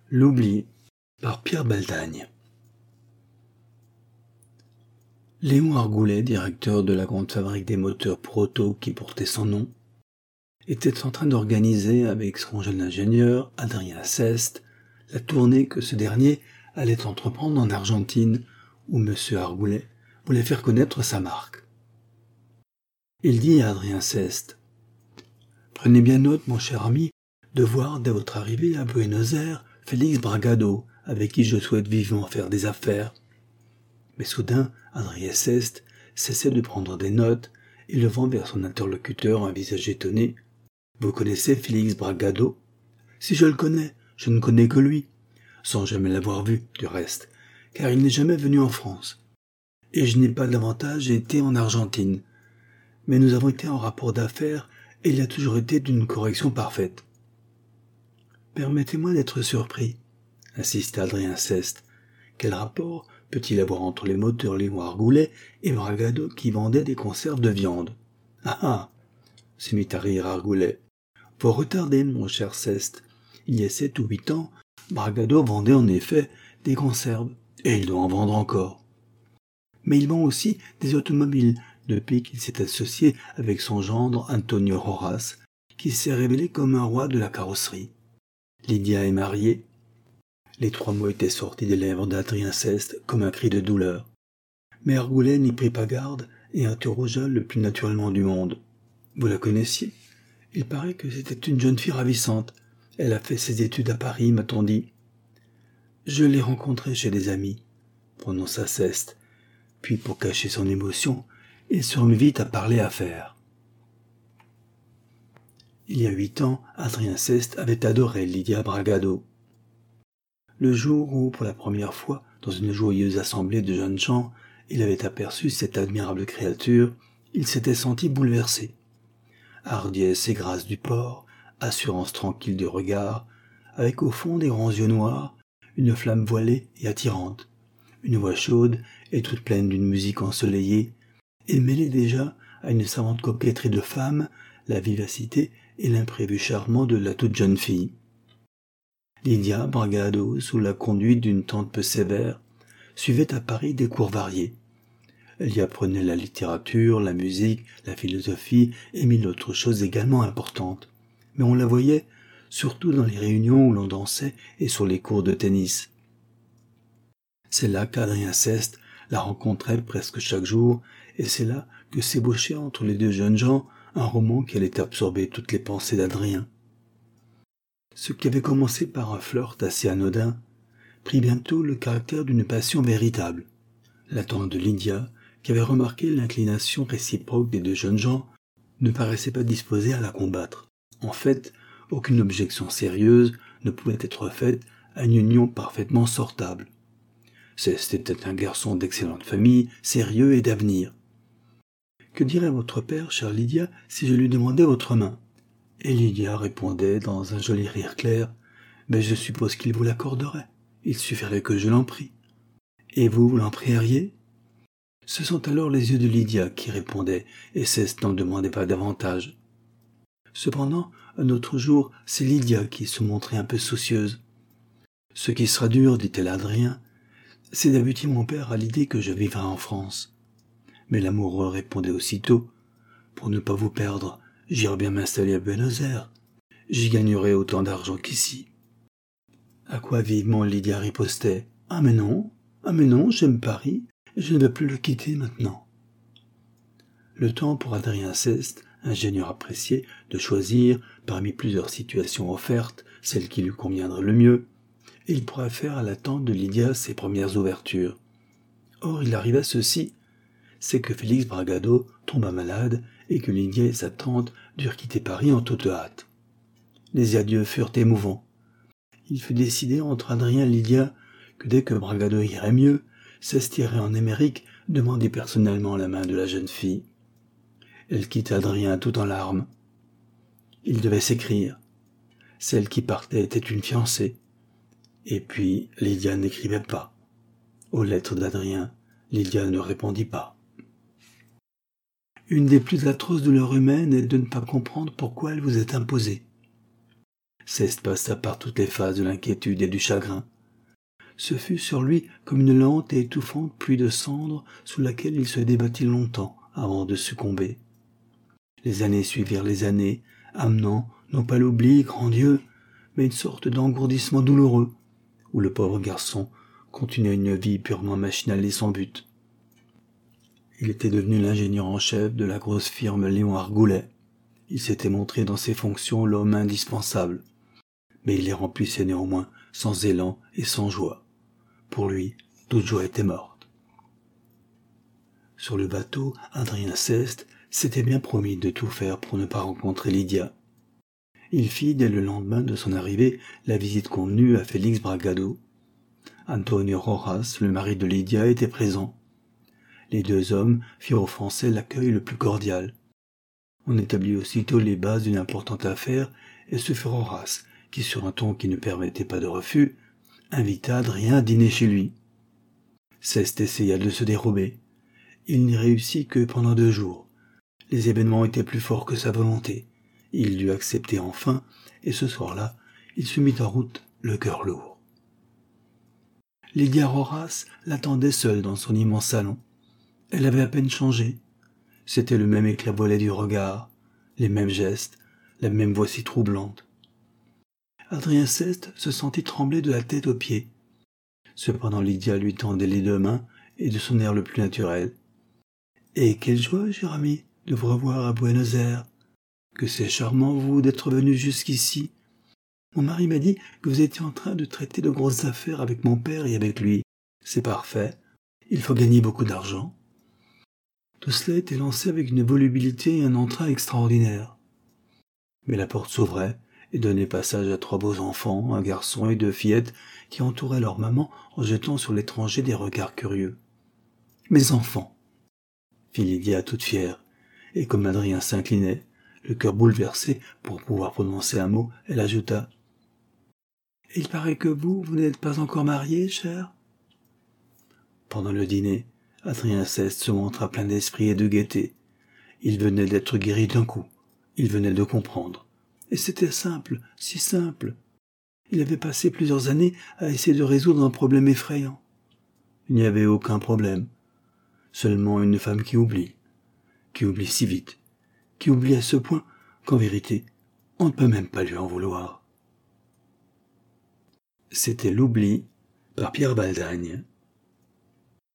L'oubli par Pierre Baldagne. Léon Argoulet, directeur de la grande fabrique des moteurs pour auto qui portait son nom, était en train d'organiser avec son jeune ingénieur, Adrien Ceste, la tournée que ce dernier allait entreprendre en Argentine, où M. Argoulet voulait faire connaître sa marque. Il dit à Adrien Ceste : « Prenez bien note, mon cher ami, de voir dès votre arrivée à Buenos Aires Félix Bragado, avec qui je souhaite vivement faire des affaires. » Mais soudain, Adrien Ceste cessait de prendre des notes et levant vers son interlocuteur un visage étonné. « Vous connaissez Félix Bragado ? » ?»« Si je le connais, je ne connais que lui, sans jamais l'avoir vu, du reste, car il n'est jamais venu en France. Et je n'ai pas davantage été en Argentine. Mais nous avons été en rapport d'affaires et il a toujours été d'une correction parfaite. » « Permettez-moi d'être surpris, » insista Adrien Ceste. « Quel rapport peut-il avoir entre les moteurs Léon Argoulet et Bragado qui vendait des conserves de viande ? » ?»« Ah ah !» se mit à rire Argoulet. « Vous retardez, mon cher Ceste. Il y a 7 ou 8 ans, Bragado vendait en effet des conserves, et il doit en vendre encore. Mais il vend aussi des automobiles depuis qu'il s'est associé avec son gendre Antonio Rojas, qui s'est révélé comme un roi de la carrosserie. Lydia est mariée. » Les 3 mots étaient sortis des lèvres d'Adrien Ceste comme un cri de douleur. Mais Argoulet n'y prit pas garde et interrogea le plus naturellement du monde. « Vous la connaissiez ? Il paraît que c'était une jeune fille ravissante. Elle a fait ses études à Paris, m'a-t-on dit. »« Je l'ai rencontrée chez des amis, » prononça Ceste. Puis, pour cacher son émotion, il se remit à parler affaires. Il y a 8 ans, Adrien Ceste avait adoré Lydia Bragado. Le jour où, pour la première fois, dans une joyeuse assemblée de jeunes gens, il avait aperçu cette admirable créature, il s'était senti bouleversé. Hardiesse et grâce du port, assurance tranquille du regard, avec au fond des grands yeux noirs, une flamme voilée et attirante, une voix chaude et toute pleine d'une musique ensoleillée, et mêlée déjà à une savante coquetterie de femme, la vivacité et l'imprévu charmant de la toute jeune fille. Lydia Bragado, sous la conduite d'une tante peu sévère, suivait à Paris des cours variés. Elle y apprenait la littérature, la musique, la philosophie et mille autres choses également importantes. Mais on la voyait surtout dans les réunions où l'on dansait et sur les cours de tennis. C'est là qu'Adrien Ceste la rencontrait presque chaque jour, et c'est là que s'ébauchait entre les 2 jeunes gens un roman qui allait absorber toutes les pensées d'Adrien. Ce qui avait commencé par un flirt assez anodin prit bientôt le caractère d'une passion véritable. La tante de Lydia, qui avait remarqué l'inclination réciproque des 2 jeunes gens, ne paraissait pas disposée à la combattre. En fait, aucune objection sérieuse ne pouvait être faite à une union parfaitement sortable. C'était un garçon d'excellente famille, sérieux et d'avenir. « Que dirait votre père, chère Lydia, si je lui demandais votre main ?» Et Lydia répondait dans un joli rire clair : « Mais je suppose qu'il vous l'accorderait. Il suffirait que je l'en prie. » « Et vous l'en prieriez ?» Ce sont alors les yeux de Lydia qui répondaient, et Ceste n'en demandait pas davantage. Cependant, un autre jour, c'est Lydia qui se montrait un peu soucieuse. « Ce qui sera dur, dit-elle à Adrien, c'est d'habituer mon père à l'idée que je vivrai en France. » Mais l'amoureux répondait aussitôt : « Pour ne pas vous perdre, j'irai bien m'installer à Buenos Aires. J'y gagnerai autant d'argent qu'ici. » À quoi vivement Lydia ripostait : « Ah mais non, j'aime Paris, et je ne veux plus le quitter maintenant. » Le temps pour Adrien Ceste, ingénieur apprécié, de choisir, parmi plusieurs situations offertes, celle qui lui conviendrait le mieux, et il pourrait faire à l'attente de Lydia ses premières ouvertures. Or, il arriva ceci, c'est que Félix Bragado tomba malade et que Lydia et sa tante durent quitter Paris en toute hâte. Les adieux furent émouvants. Il fut décidé entre Adrien et Lydia que dès que Bragado irait mieux, Ceste irait en Amérique demander personnellement la main de la jeune fille. Elle quitta Adrien tout en larmes. Il devait s'écrire. Celle qui partait était une fiancée. Et puis Lydia n'écrivait pas. Aux lettres d'Adrien, Lydia ne répondit pas. Une des plus atroces douleurs humaines est de ne pas comprendre pourquoi elle vous est imposée. Ceste passa par toutes les phases de l'inquiétude et du chagrin. Ce fut sur lui comme une lente et étouffante pluie de cendres sous laquelle il se débattit longtemps avant de succomber. Les années suivirent les années, amenant, non pas l'oubli, grand Dieu, mais une sorte d'engourdissement douloureux, où le pauvre garçon continuait une vie purement machinale et sans but. Il était devenu l'ingénieur en chef de la grosse firme Léon Argoulet. Il s'était montré dans ses fonctions l'homme indispensable, mais il les remplissait néanmoins sans élan et sans joie. Pour lui, toute joie était morte. Sur le bateau, Adrien Ceste s'était bien promis de tout faire pour ne pas rencontrer Lydia. Il fit, dès le lendemain de son arrivée, la visite convenue à Félix Bragado. Antonio Rojas, le mari de Lydia, était présent. Les deux hommes firent aux Français l'accueil le plus cordial. On établit aussitôt les bases d'une importante affaire, et ce fut Rojas qui, sur un ton qui ne permettait pas de refus, invita Adrien à dîner chez lui. Ceste essaya de se dérober. Il n'y réussit que pendant 2 jours. Les événements étaient plus forts que sa volonté. Il dut accepter enfin, et ce soir-là, il se mit en route, le cœur lourd. Lydia Rojas l'attendait seule dans son immense salon. Elle avait à peine changé. C'était le même éclat du regard, les mêmes gestes, la même voix si troublante. Adrien Ceste se sentit trembler de la tête aux pieds. Cependant Lydia lui tendait les 2 mains, et de son air le plus naturel. « Et quelle joie, cher ami, de vous revoir à Buenos Aires. Que c'est charmant, vous, d'être venu jusqu'ici. Mon mari m'a dit que vous étiez en train de traiter de grosses affaires avec mon père et avec lui. C'est parfait. Il faut gagner beaucoup d'argent. » Tout cela était lancé avec une volubilité et un entrain extraordinaires. Mais la porte s'ouvrait et donnait passage à 3 beaux enfants, un garçon et 2 fillettes qui entouraient leur maman en jetant sur l'étranger des regards curieux. « Mes enfants !» fit Lydia toute fière, et comme Adrien s'inclinait, le cœur bouleversé pour pouvoir prononcer un mot, elle ajouta « Il paraît que vous n'êtes pas encore mariés, cher ?» Pendant le dîner, Adrien Ceste se montra plein d'esprit et de gaieté. Il venait d'être guéri d'un coup. Il venait de comprendre. Et c'était simple, si simple. Il avait passé plusieurs années à essayer de résoudre un problème effrayant. Il n'y avait aucun problème. Seulement une femme qui oublie si vite, qui oublie à ce point qu'en vérité, on ne peut même pas lui en vouloir. C'était L'oubli par Pierre Baldagne.